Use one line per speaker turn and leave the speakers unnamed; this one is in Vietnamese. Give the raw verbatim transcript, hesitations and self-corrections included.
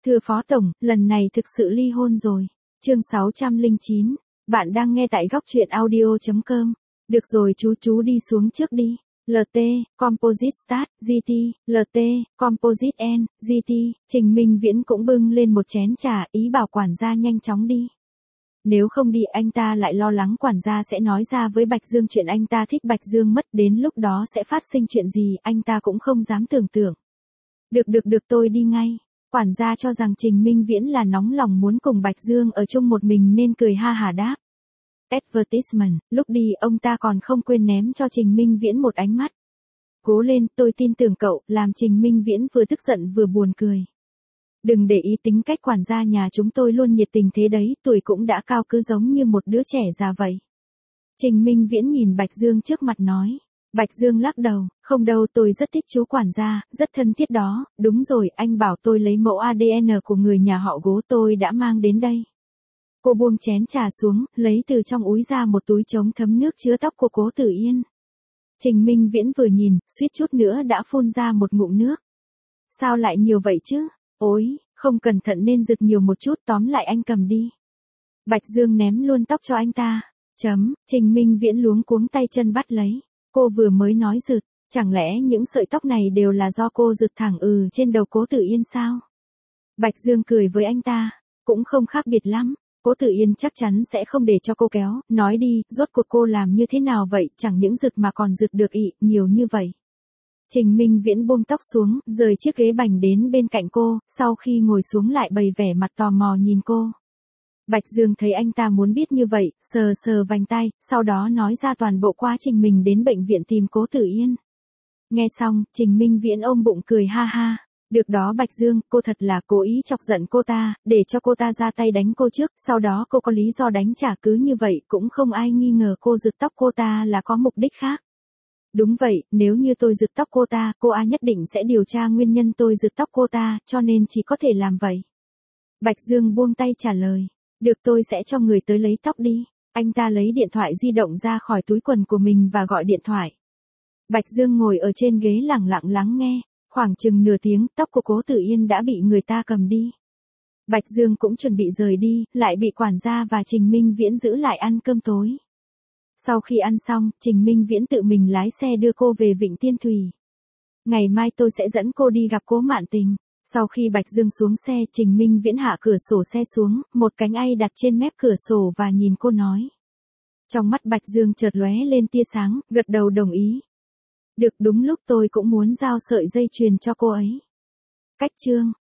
Thưa Phó Tổng, lần này thực sự ly hôn rồi. Chương sáu trăm lẻ chín. Bạn đang nghe tại góc truyện audio chấm com. Được rồi chú chú đi xuống trước đi. lờ tê, Composite Start, giê tê, lờ tê, Composite N, giê tê, Trình Minh Viễn cũng bưng lên một chén trà, ý bảo quản gia nhanh chóng đi. Nếu không đi anh ta lại lo lắng quản gia sẽ nói ra với Bạch Dương chuyện anh ta thích Bạch Dương mất, đến lúc đó sẽ phát sinh chuyện gì anh ta cũng không dám tưởng tượng. Được được được tôi đi ngay. Quản gia cho rằng Trình Minh Viễn là nóng lòng muốn cùng Bạch Dương ở chung một mình nên cười ha hả đáp. Advertisement, lúc đi ông ta còn không quên ném cho Trình Minh Viễn một ánh mắt. Cố lên, tôi tin tưởng cậu, làm Trình Minh Viễn vừa tức giận vừa buồn cười. Đừng để ý tính cách quản gia nhà chúng tôi luôn nhiệt tình thế đấy, tuổi cũng đã cao cứ giống như một đứa trẻ già vậy. Trình Minh Viễn nhìn Bạch Dương trước mặt nói. Bạch Dương lắc đầu, không đâu, tôi rất thích chú quản gia, rất thân thiết đó, đúng rồi, anh bảo tôi lấy mẫu a đê en của người nhà họ Gố, tôi đã mang đến đây. Cô buông chén trà xuống, lấy từ trong úi ra một túi chống thấm nước chứa tóc của Cố Tử Yên. Trình Minh Viễn vừa nhìn, suýt chút nữa đã phun ra một ngụm nước. Sao lại nhiều vậy chứ? Ôi, không cẩn thận nên giật nhiều một chút, tóm lại anh cầm đi. Bạch Dương ném luôn tóc cho anh ta. Chấm, Trình Minh Viễn luống cuống tay chân bắt lấy. Cô vừa mới nói rực, chẳng lẽ những sợi tóc này đều là do cô rực thẳng ừ trên đầu Cố Tử Yên sao? Bạch Dương cười với anh ta, cũng không khác biệt lắm, Cố Tử Yên chắc chắn sẽ không để cho cô kéo, nói đi, rốt cuộc cô làm như thế nào vậy, chẳng những rực mà còn rực được ị, nhiều như vậy. Trình Minh Viễn buông tóc xuống, rời chiếc ghế bành đến bên cạnh cô, sau khi ngồi xuống lại bày vẻ mặt tò mò nhìn cô. Bạch Dương thấy anh ta muốn biết như vậy, sờ sờ vành tai, sau đó nói ra toàn bộ quá trình mình đến bệnh viện tìm Cố Tử Yên. Nghe xong, Trình Minh Viễn ôm bụng cười ha ha. Được đó Bạch Dương, cô thật là cố ý chọc giận cô ta, để cho cô ta ra tay đánh cô trước, sau đó cô có lý do đánh trả, cứ như vậy cũng không ai nghi ngờ cô giật tóc cô ta là có mục đích khác. Đúng vậy, nếu như tôi giật tóc cô ta, cô A nhất định sẽ điều tra nguyên nhân tôi giật tóc cô ta, cho nên chỉ có thể làm vậy. Bạch Dương buông tay trả lời. Được, tôi sẽ cho người tới lấy tóc đi. Anh ta lấy điện thoại di động ra khỏi túi quần của mình và gọi điện thoại. Bạch Dương ngồi ở trên ghế lẳng lặng lắng nghe. Khoảng chừng nửa tiếng, tóc của Cố Tử Yên đã bị người ta cầm đi. Bạch Dương cũng chuẩn bị rời đi, lại bị quản gia và Trình Minh Viễn giữ lại ăn cơm tối. Sau khi ăn xong, Trình Minh Viễn tự mình lái xe đưa cô về Vịnh Tiên Thủy. Ngày mai tôi sẽ dẫn cô đi gặp Cố Mạn Tình. Sau khi Bạch Dương xuống xe, Trình Minh Viễn hạ cửa sổ xe xuống, một cánh tay đặt trên mép cửa sổ và nhìn cô nói. Trong mắt Bạch Dương chợt lóe lên tia sáng, gật đầu đồng ý. Được, đúng lúc tôi cũng muốn giao sợi dây chuyền cho cô ấy. Cách chương